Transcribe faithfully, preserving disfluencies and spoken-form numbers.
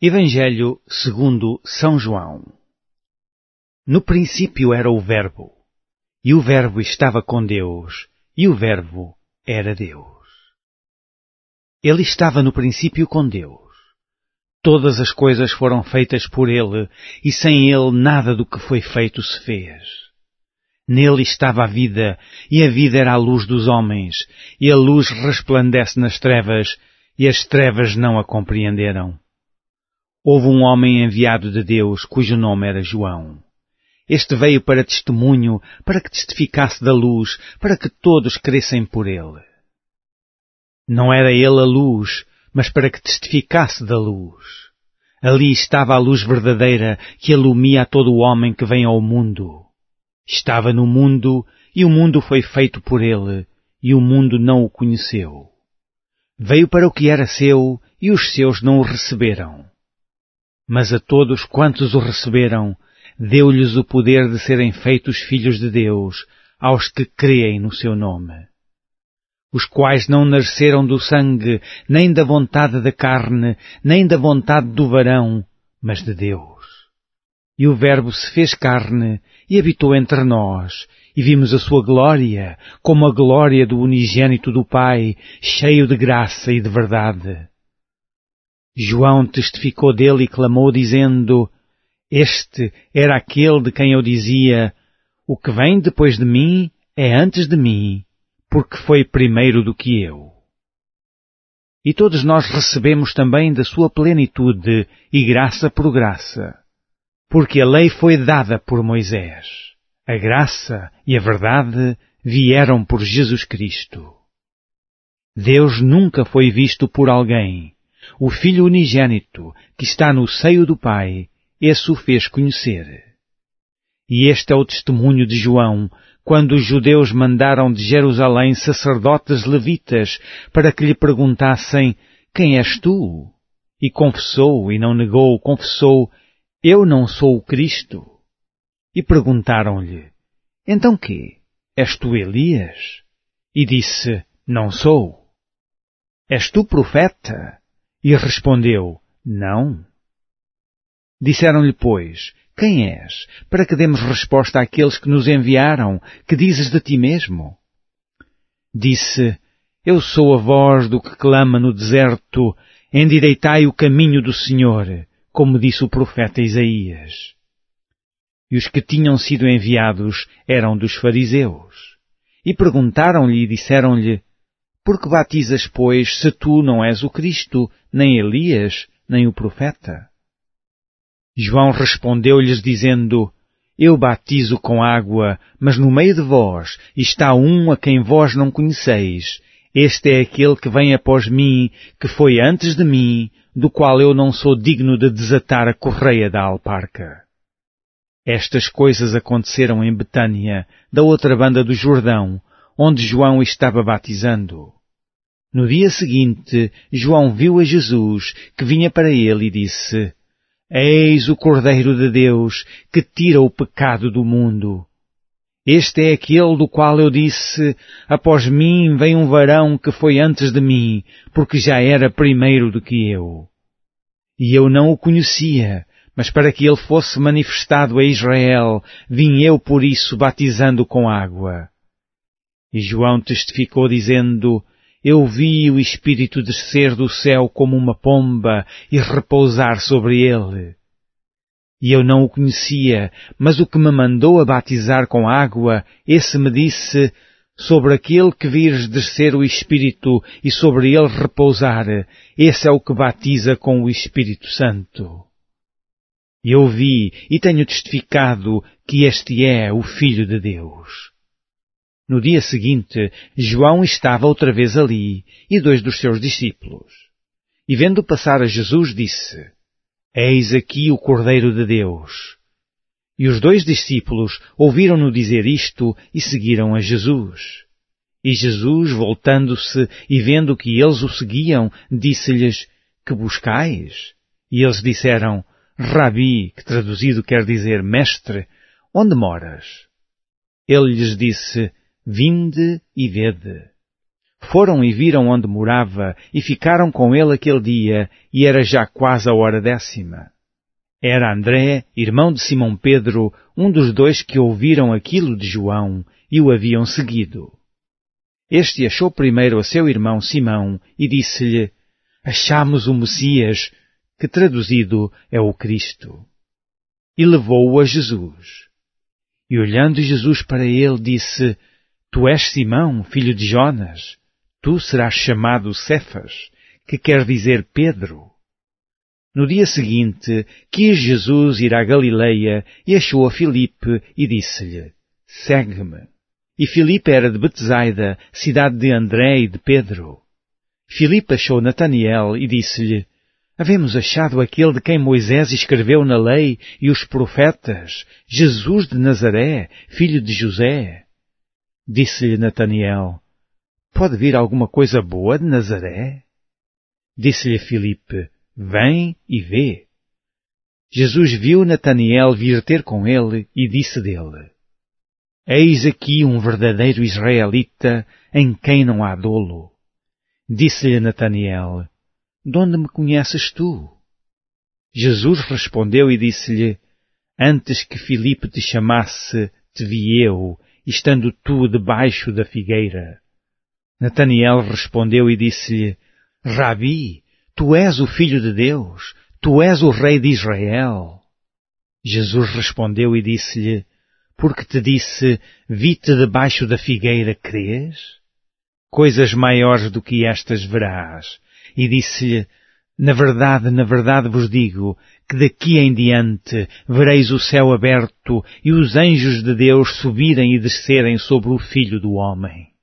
Evangelho segundo São João. No princípio era o Verbo, e o Verbo estava com Deus, e o Verbo era Deus. Ele estava no princípio com Deus. Todas as coisas foram feitas por Ele, e sem Ele nada do que foi feito se fez. Nele estava a vida, e a vida era a luz dos homens, e a luz resplandece nas trevas, e as trevas não a compreenderam. Houve um homem enviado de Deus, cujo nome era João. Este veio para testemunho, para que testificasse da luz, para que todos crescem por ele. Não era ele a luz, mas para que testificasse da luz. Ali estava a luz verdadeira, que alumia a todo o homem que vem ao mundo. Estava no mundo, e o mundo foi feito por ele, e o mundo não o conheceu. Veio para o que era seu, e os seus não o receberam. Mas a todos quantos o receberam, deu-lhes o poder de serem feitos filhos de Deus, aos que creem no seu nome. Os quais não nasceram do sangue, nem da vontade da carne, nem da vontade do varão, mas de Deus. E o Verbo se fez carne, e habitou entre nós, e vimos a sua glória, como a glória do unigênito do Pai, cheio de graça e de verdade. João testificou dele e clamou dizendo: Este era aquele de quem eu dizia: O que vem depois de mim é antes de mim, porque foi primeiro do que eu. E todos nós recebemos também da sua plenitude e graça por graça, porque a lei foi dada por Moisés. A graça e a verdade vieram por Jesus Cristo. Deus nunca foi visto por alguém. O Filho unigênito, que está no seio do Pai, esse o fez conhecer. E este é o testemunho de João, quando os judeus mandaram de Jerusalém sacerdotes levitas para que lhe perguntassem: Quem és tu? E confessou, e não negou, confessou: Eu não sou o Cristo. E perguntaram-lhe: Então quê? És tu Elias? E disse: Não sou. És tu profeta? E respondeu: Não. Disseram-lhe, pois: Quem és? Para que demos resposta àqueles que nos enviaram, que dizes de ti mesmo? Disse: Eu sou a voz do que clama no deserto: Endireitai o caminho do Senhor, como disse o profeta Isaías. E os que tinham sido enviados eram dos fariseus. E perguntaram-lhe e disseram-lhe: Por que batizas, pois, se tu não és o Cristo, nem Elias, nem o profeta? João respondeu-lhes dizendo: Eu batizo com água, mas no meio de vós está um a quem vós não conheceis. Este é aquele que vem após mim, que foi antes de mim, do qual eu não sou digno de desatar a correia da alparca. Estas coisas aconteceram em Betânia, da outra banda do Jordão, onde João estava batizando. No dia seguinte, João viu a Jesus, que vinha para ele, e disse: Eis o Cordeiro de Deus, que tira o pecado do mundo. Este é aquele do qual eu disse: Após mim vem um varão que foi antes de mim, porque já era primeiro do que eu. E eu não o conhecia, mas para que ele fosse manifestado a Israel, vim eu por isso batizando com água. E João testificou dizendo: Eu vi o Espírito descer do céu como uma pomba e repousar sobre ele. E eu não o conhecia, mas o que me mandou a batizar com água, esse me disse: Sobre aquele que vires descer o Espírito e sobre ele repousar, esse é o que batiza com o Espírito Santo. E eu vi e tenho testificado que este é o Filho de Deus. No dia seguinte, João estava outra vez ali, e dois dos seus discípulos. E vendo passar a Jesus, disse: Eis aqui o Cordeiro de Deus. E os dois discípulos ouviram-no dizer isto e seguiram a Jesus. E Jesus, voltando-se e vendo que eles o seguiam, disse-lhes: Que buscais? E eles disseram: Rabi, que traduzido quer dizer mestre, onde moras? Ele lhes disse: Vinde e vede. Foram e viram onde morava e ficaram com ele aquele dia, e era já quase a hora décima. Era André, irmão de Simão Pedro, um dos dois que ouviram aquilo de João e o haviam seguido. Este achou primeiro a seu irmão Simão e disse-lhe: Achamos o Messias, que traduzido é o Cristo. E levou-o a Jesus. E olhando Jesus para ele, disse: Tu és Simão, filho de Jonas. Tu serás chamado Cefas, que quer dizer Pedro. No dia seguinte, quis Jesus ir à Galileia e achou a Filipe e disse-lhe: Segue-me. E Filipe era de Betsaida, cidade de André e de Pedro. Filipe achou Nataniel e disse-lhe: Havemos achado aquele de quem Moisés escreveu na lei e os profetas, Jesus de Nazaré, filho de José. Disse-lhe Nataniel: Pode vir alguma coisa boa de Nazaré? Disse-lhe Filipe: Vem e vê. Jesus viu Nataniel vir ter com ele e disse dele: Eis aqui um verdadeiro israelita em quem não há dolo. Disse-lhe Nataniel: De onde me conheces tu? Jesus respondeu e disse-lhe: Antes que Filipe te chamasse, te vi eu, estando tu debaixo da figueira. Nataniel respondeu e disse-lhe: Rabi, tu és o Filho de Deus, tu és o Rei de Israel. Jesus respondeu e disse-lhe: Porque te disse, vi-te debaixo da figueira, crês? Coisas maiores do que estas verás. E disse-lhe: Na verdade, na verdade vos digo, que daqui em diante vereis o céu aberto e os anjos de Deus subirem e descerem sobre o Filho do Homem.